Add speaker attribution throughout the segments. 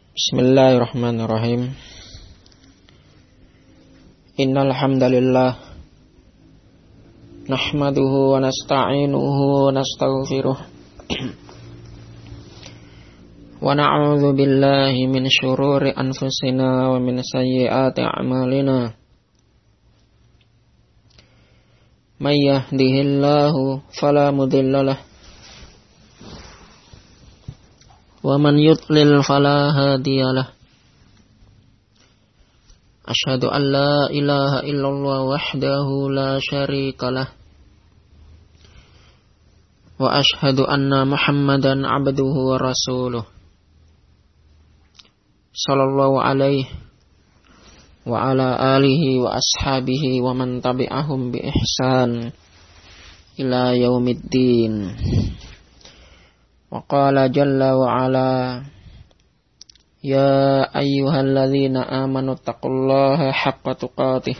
Speaker 1: Bismillahirrahmanirrahim. Innal hamdalillah nahmaduhu wa nasta'inuhu wa nastaghfiruh wa na'udzu billahi min syururi anfusina wa min sayyiati a'malina. May yahdihillahu fala mudhillalah wa man yudlil fala hadiyalah. Asyhadu an la ilaha illallah wahdahu la syarikalah wa asyhadu anna Muhammadan abduhu wa rasuluh sallallahu alaihi wa ala alihi wa ashabihi wa man tabi'ahum bi ihsan ila yaumiddin. Wa qala jalla wa ala ya ayyuhalladzina amanu taqullaha haqqa tuqatih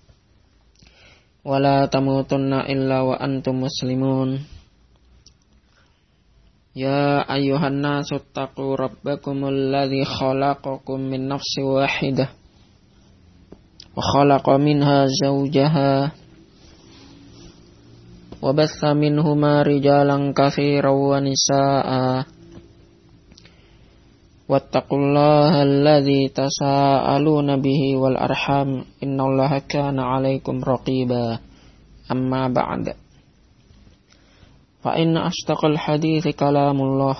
Speaker 1: wa la tamutunna illa wa antum muslimun. Ya ayyuhan nasu taqu rabbakumul ladzi khalaqakum min nafsin wahidah wa khalaqa minha zawjaha wa batha minhuma rijalan katsiran wa nisaa'a wattaqullaha alladzi tasaaluna bihi wal arham innallaha kana 'alaikum raqiba. Amma ba'd. Fa inna asdaqal hadithi kalamullah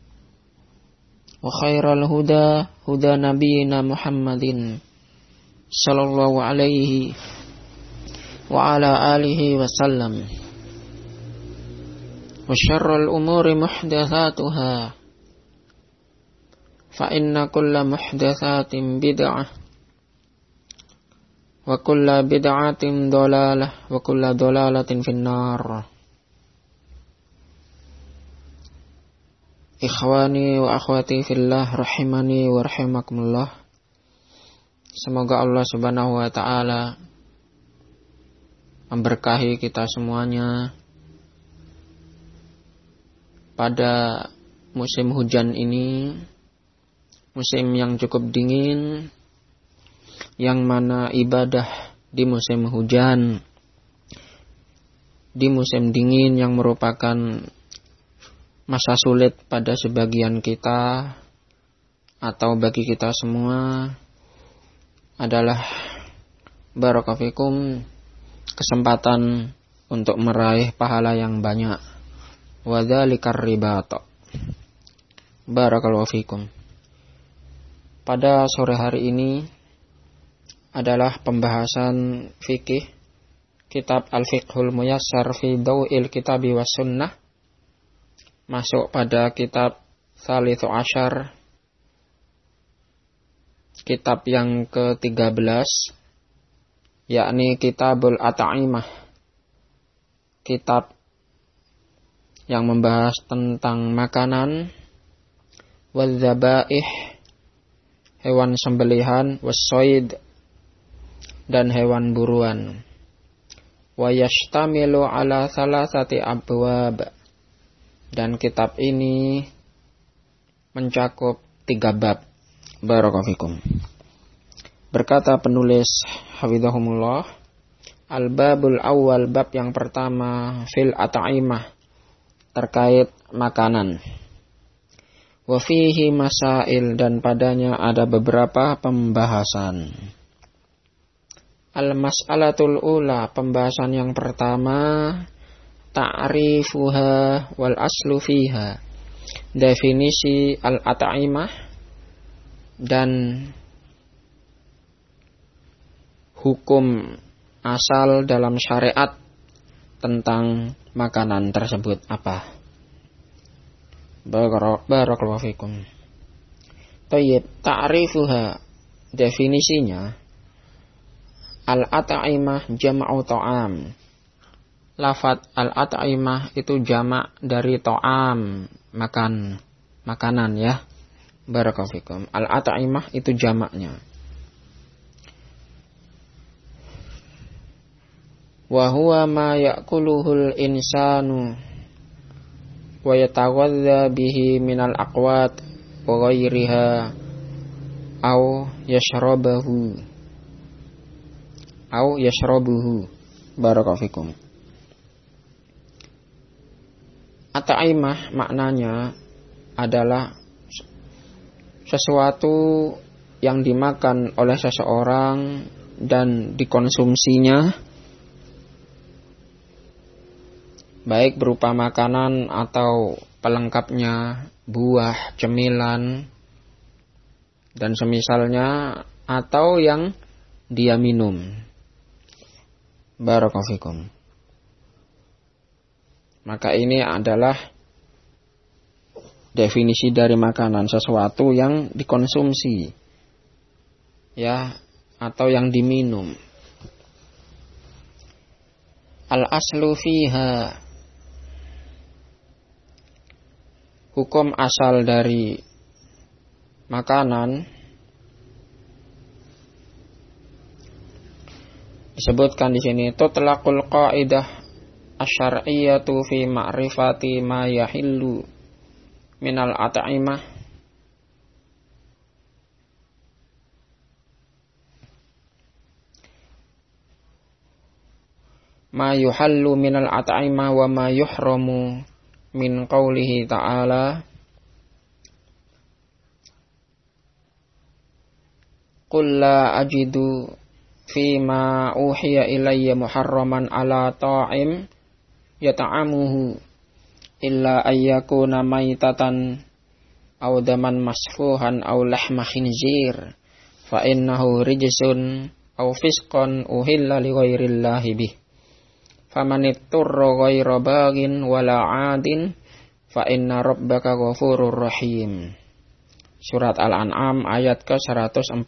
Speaker 1: wa khairal huda huda nabiyyina Muhammadin sallallahu alaihi wa ala alihi wa sallam. Wa syarrul umuri muhdatsatuha fa inna kulla muhdatsatin bid'ah wa kulla bid'atin dhalalah wa kulla dhalalatin finnar. Ikhwani wa akhwati fillah rahimani wa rahimakumullah. Semoga Allah Subhanahu wa taala memberkahi kita semuanya pada musim hujan ini, musim yang cukup dingin, yang mana ibadah di musim hujan, di musim dingin yang merupakan masa sulit pada sebagian kita atau bagi kita semua, adalah barakallahu kesempatan untuk meraih pahala yang banyak. Wa dzalikar ribat. Barakallahu fikum. Pada sore hari ini adalah pembahasan fikih kitab Al-Fiqhul Muyassar fi Daw'il Kitabi was Sunnah, masuk pada kitab Tsalitsu Asyar, kitab yang ke-13, yakni Kitabul At'imah, kitab yang membahas tentang makanan, wadzabaih, hewan sembelihan, wassoid, dan hewan buruan. Wa yashtamilu ala salasati abwab, dan kitab ini mencakup 3 bab. Barakallahu fikum. Berkata penulis hafizahumullah, al-babul awal, bab yang pertama, fil at'imah, terkait makanan. Wa fihi masail, dan padanya ada beberapa pembahasan. Al-mas'alatul ula, pembahasan yang pertama, ta'rifuha wal aslu fiha, definisi al-at'imah dan hukum asal dalam syariat tentang makanan tersebut apa. Barakallahu fikum. Tayyib, ta'rifuha, definisinya, al-at'imah jam'u ta'am. Lafaz al-at'imah itu jamak dari ta'am, makanan ya. Barakallahu fikum. Al-at'imah itu jamaknya. Wa huwa ma ya'kuluhul insanu wa yataghadza bihi minal aqwat wa ghairiha au yashrabuhu. Barakallahu fikum. At'imah maknanya adalah sesuatu yang dimakan oleh seseorang dan dikonsumsinya, baik berupa makanan atau pelengkapnya, buah, cemilan, dan semisalnya, atau yang dia minum. Barakallahu fikum. Maka ini adalah definisi dari makanan, sesuatu yang dikonsumsi, ya, atau yang diminum. Al-aslu fiha, hukum asal dari makanan, disebutkan di sini tutlaqul qaidah asy-syar'iyyatu fi ma'rifati ma yahillu minal at'imah ma yuhallu minal at'imah wa ma yuhramu min qawlihi ta'ala qul la ajidu fima uhiya ilayya muharraman ala ta'im yata'amuhu illa ayyakuna maitatan aw daman masfuhan aw lahma khinzir fa innahu rijsun aw fisqan uhilla li ghairillahi bih faman itturra ghaira baghin wala 'adin fa inna rabbaka ghafurur rahim. Surat Al-An'am ayat ke-145.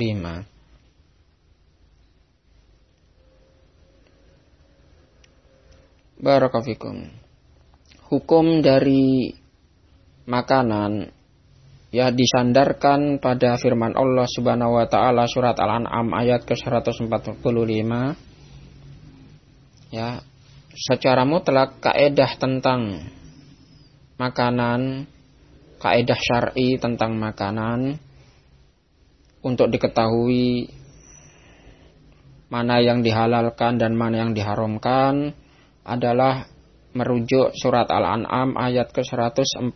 Speaker 1: Barakallahu fikum. Hukum dari makanan ya disandarkan pada firman Allah Subhanahu wa taala surat Al-An'am ayat ke-145. Ya, secara mutlak kaedah tentang makanan, kaedah syar'i tentang makanan untuk diketahui mana yang dihalalkan dan mana yang diharamkan adalah merujuk surat Al-An'am ayat ke-145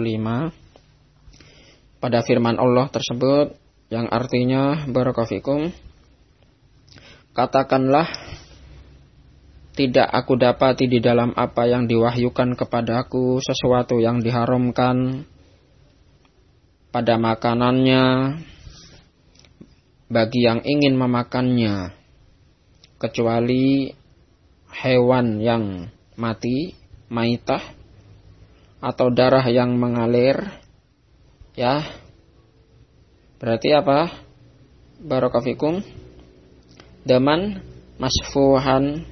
Speaker 1: pada firman Allah tersebut yang artinya barakallahu fikum, katakanlah tidak aku dapati di dalam apa yang diwahyukan kepadaku sesuatu yang diharamkan pada makanannya bagi yang ingin memakannya kecuali hewan yang mati, maitah, atau darah yang mengalir, ya. Berarti apa? Barakallahu fikum. Daman masfuhan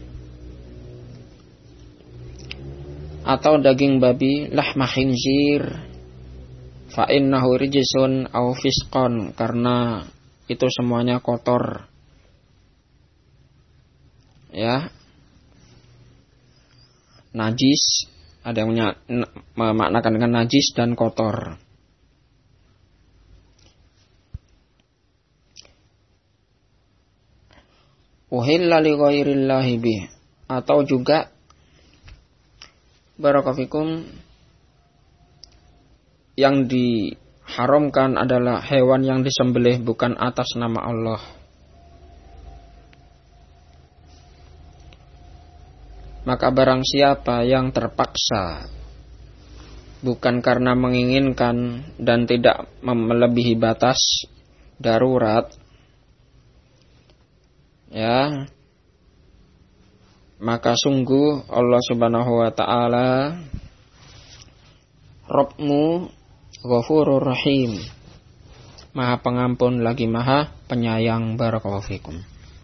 Speaker 1: atau daging babi, lahma khinzir, fa innahu rijsun aw fisqan, karena itu semuanya kotor. Ya. Najis, ada yang memaknakan dengan najis dan kotor. Uhilla li ghairillahi bih, atau juga barakallahu fikum yang diharamkan adalah hewan yang disembelih bukan atas nama Allah. Maka barang siapa yang terpaksa bukan karena menginginkan dan tidak melebihi batas darurat, ya, maka sungguh Allah Subhanahu wa taala Rabbmu Ghafurur Rahim, Maha Pengampun lagi Maha Penyayang. Barakallahu fikum.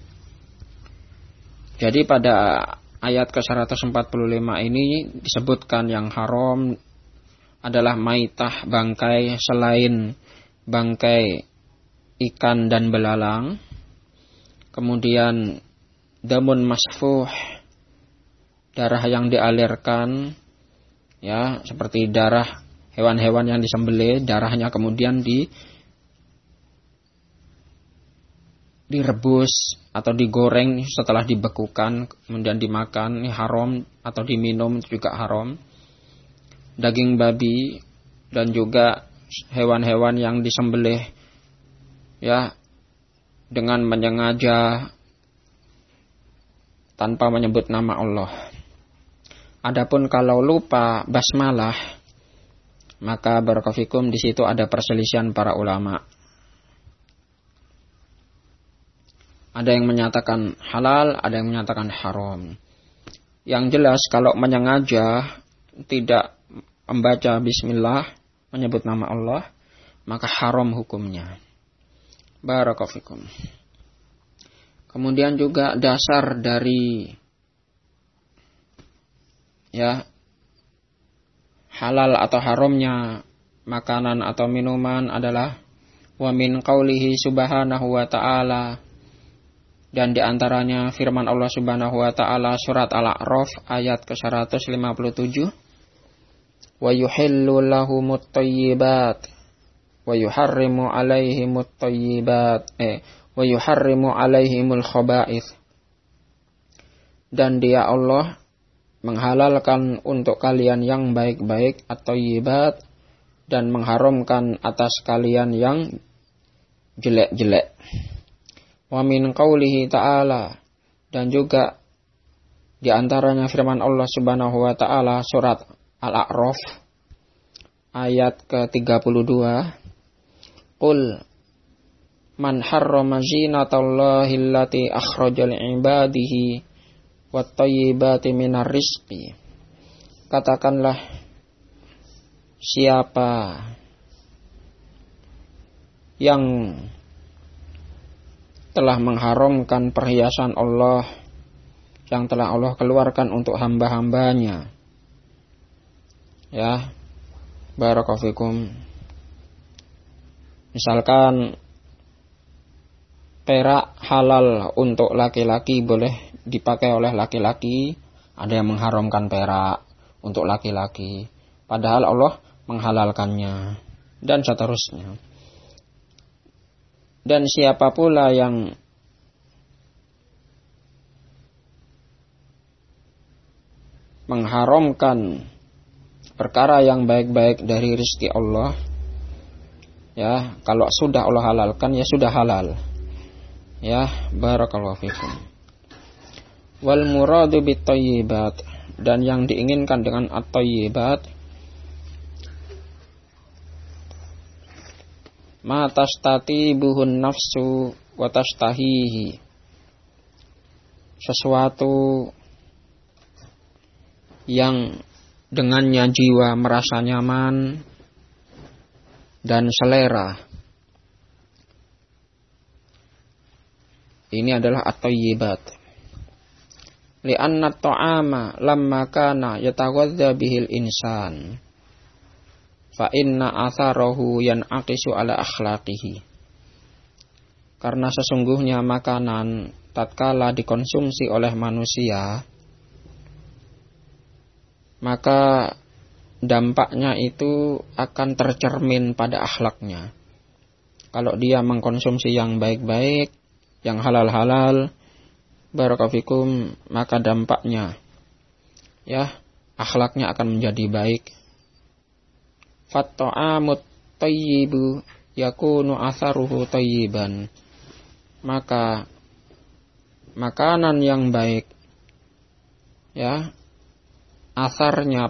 Speaker 1: Jadi pada ayat ke-145 ini disebutkan yang haram adalah maitah, bangkai selain bangkai ikan dan belalang. Kemudian damun masfuh, darah yang dialirkan, ya, seperti darah hewan-hewan yang disembelih, darahnya kemudian direbus atau digoreng setelah dibekukan kemudian dimakan ini haram, atau diminum juga haram. Daging babi dan juga hewan-hewan yang disembelih ya dengan menyengaja tanpa menyebut nama Allah. Adapun kalau lupa basmalah, maka barakallahu di situ ada perselisihan para ulama. Ada yang menyatakan halal, ada yang menyatakan haram. Yang jelas kalau menyengaja tidak membaca bismillah, menyebut nama Allah, maka haram hukumnya. Barakallahu fikum. Kemudian juga dasar dari ya halal atau haramnya makanan atau minuman adalah wa min qaulihi subhanahu wa ta'ala, dan diantaranya firman Allah subhanahu wa ta'ala surat Al-A'raf ayat ke-157, wa yuhillu lahumut thayyibat wa yuharrimu alaihimut thayyibat wa yuharrimu alaihimul khaba'ith, dan dia Allah menghalalkan untuk kalian yang baik-baik at-thayyibat, dan mengharamkan atas kalian yang jelek-jelek. Wa min qaulihi ta'ala, dan juga di antaranya firman Allah subhanahu wa ta'ala surat Al-A'raf ayat ke-32, qul man harrama zinatallahi allati akhraja li'ibadihi wat thayyibati minar rizqi. Katakanlah, siapa yang telah mengharamkan perhiasan Allah yang telah Allah keluarkan untuk hamba-hambanya. Ya, barakallahu fikum. Misalkan perak halal untuk laki-laki, boleh dipakai oleh laki-laki, ada yang mengharamkan perak untuk laki-laki, padahal Allah menghalalkannya, dan seterusnya. Dan siapa pula yang mengharamkan perkara yang baik-baik dari rezeki Allah, ya kalau sudah Allah halalkan ya sudah halal. Ya, barakallahu fikum. Wal muradu bit thayyibat, dan yang diinginkan dengan at-thayyibat ma tastatibuhun nafsu wa tastahihi, sesuatu yang dengannya jiwa merasa nyaman dan selera. Ini adalah at-thayyibat. Li'anna at-ta'ama lamma kana yataghadza bihil insan, fa inna atharahu yan'aqisu ala akhlaqihi. Karena sesungguhnya makanan tatkala dikonsumsi oleh manusia, maka dampaknya itu akan tercermin pada akhlaknya. Kalau dia mengkonsumsi yang baik-baik, yang halal-halal, barakallahu fikum, maka dampaknya ya akhlaknya akan menjadi baik. Fatta'amut thayyibu yakunu atharuhu thayyiban, maka makanan yang baik ya asarnya,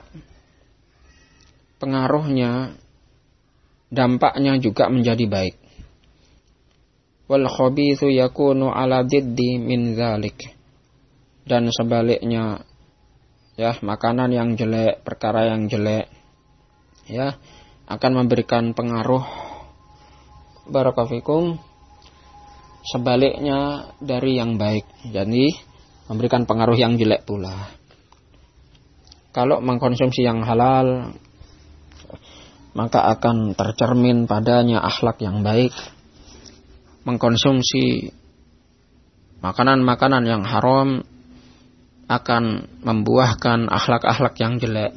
Speaker 1: pengaruhnya, dampaknya juga menjadi baik. Wal khabithu yakunu ala diddi min dzalik, dan sebaliknya ya makanan yang jelek, perkara yang jelek ya akan memberikan pengaruh barakallahu fikum sebaliknya dari yang baik, jadi memberikan pengaruh yang jelek pula. Kalau mengkonsumsi yang halal, maka akan tercermin padanya akhlak yang baik. Mengkonsumsi makanan-makanan yang haram akan membuahkan akhlak-akhlak yang jelek.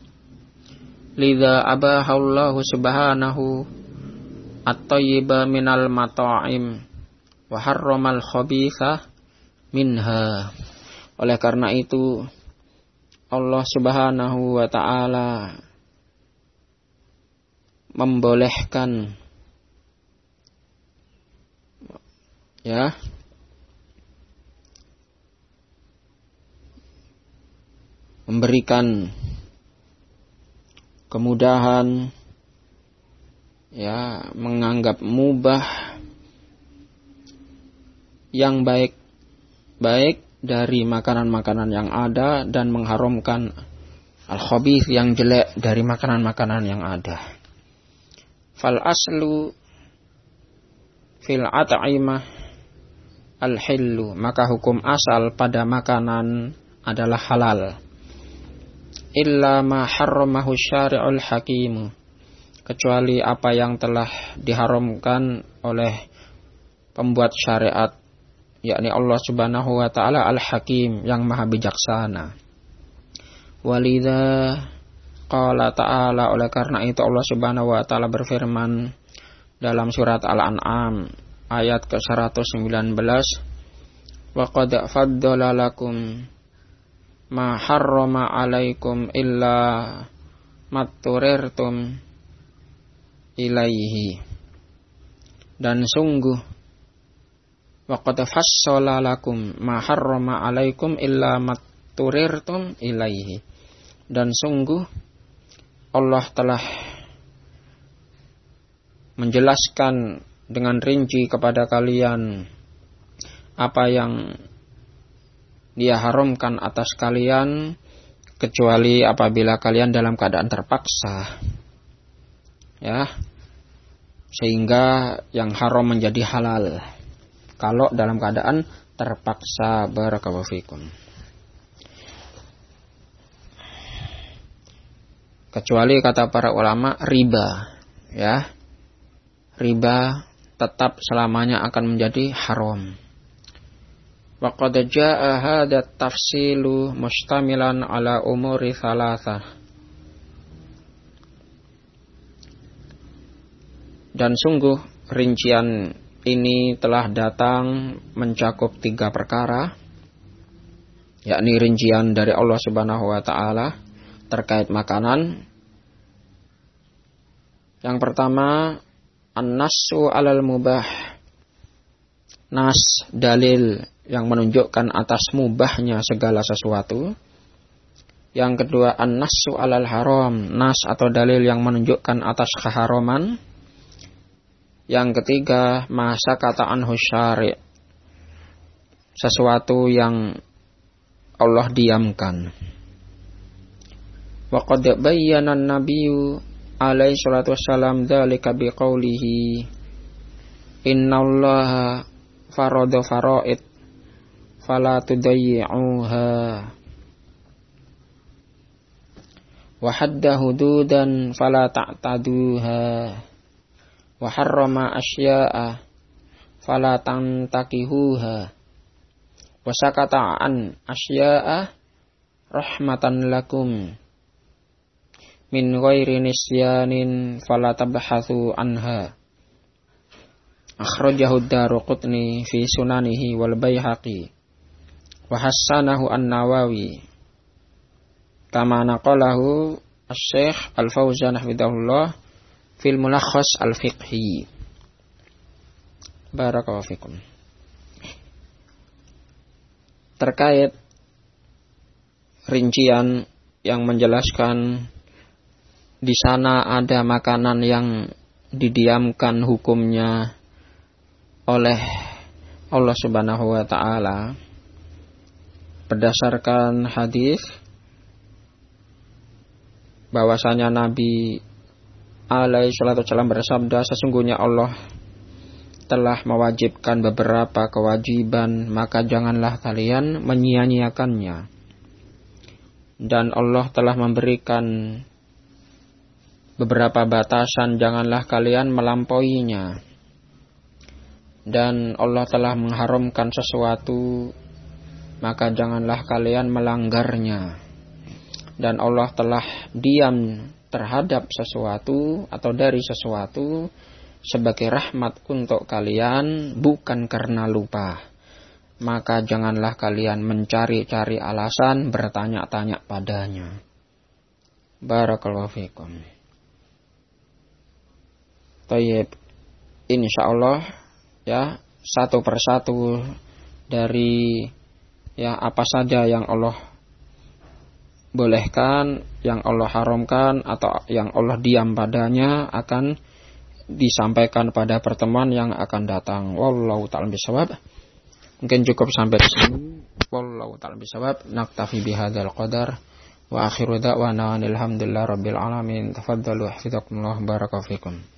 Speaker 1: Lidza abahallahu subhanahu at-thayyiba minal mata'im wa harramal khabitha minha. Oleh karena itu Allah Subhanahu wa ta'ala membolehkan memberikan kemudahan, menganggap mubah yang baik dari makanan-makanan yang ada, dan mengharamkan al-khabith yang jelek dari makanan-makanan yang ada. Fal aslu fil at'imah al-hillu, maka hukum asal pada makanan adalah halal. Illa ma harramahu syari'ul hakim, kecuali apa yang telah diharamkan oleh pembuat syariat, yakni Allah Subhanahu wa ta'ala al-hakim, yang maha bijaksana. Walidha qala ta'ala, oleh karena itu Allah Subhanahu wa ta'ala berfirman dalam surat Al-An'am ayat ke-119, wa qad faddala lakum ma harrama alaikum illa matturirtum ilaihi, dan sungguh wa qad fassala lakum ma harrama alaikum illa matturirtum ilaihi, dan sungguh Allah telah menjelaskan dengan rinci kepada kalian apa yang Dia haramkan atas kalian, kecuali apabila kalian dalam keadaan terpaksa, sehingga yang haram menjadi halal kalau dalam keadaan terpaksa. Barakallahu fikum. Kecuali kata para ulama riba, riba tetap selamanya akan menjadi haram. Wa qad jaa'a hadha tafsilu mustamilan ala umuri thalathah, dan sungguh rincian ini telah datang mencakup 3 perkara, yakni rincian dari Allah Subhanahu wa ta'ala terkait makanan. Yang pertama, an-nassu 'alal mubah, nas, dalil yang menunjukkan atas mubahnya segala sesuatu. Yang kedua, an-nassu 'alal haram, nas atau dalil yang menunjukkan atas keharaman. Yang ketiga, ma sakata anhu syari', sesuatu yang Allah diamkan. Wa qad bayyana an-nabiyyu alaihi salatu wassalam dzalika biqaulihi innallaha farada faraid fala tudayyi'uha wa hadda hududan fala ta'taduha wa harrama asya'a fala tantakihuha wa sakata an asya'a rahmatan lakum min ghairi nisyanin fala tabhathu anha. Akhrajahu ad-Daruqutni fi sunanihi wal Baihaqi wa hassanahu an-Nawawi kama naqalahu Asy-Syaikh Al-Fauzan hafizahullah fil Mulakhas al-Fiqhi. Barakallahu fikum. Terkait rincian yang menjelaskan di sana ada makanan yang didiamkan hukumnya oleh Allah Subhanahu wa ta'ala berdasarkan hadis bahwasanya Nabi alaihi salatu wasallam bersabda, sesungguhnya Allah telah mewajibkan beberapa kewajiban, maka janganlah kalian menyia-nyiakannya. Dan Allah telah memberikan beberapa batasan, janganlah kalian melampauinya. Dan Allah telah mengharamkan sesuatu, maka janganlah kalian melanggarnya. Dan Allah telah diam terhadap sesuatu atau dari sesuatu, sebagai rahmat untuk kalian, bukan karena lupa. Maka janganlah kalian mencari-cari alasan, bertanya-tanya padanya. Barakallahu fikum. Tayyib, insyaallah ya, satu persatu dari ya apa saja yang Allah bolehkan, yang Allah haramkan, atau yang Allah diam padanya akan disampaikan pada pertemuan yang akan datang. Wallahu ta'ala bishawab. Mungkin cukup sampai di sini. Wallahu ta'ala bishawab. Naktafi bihadzal qadar. Wa akhiru da'wana alhamdulillah rabbil alamin. Tafaddalu hafizakumullah, barakallahu fikum.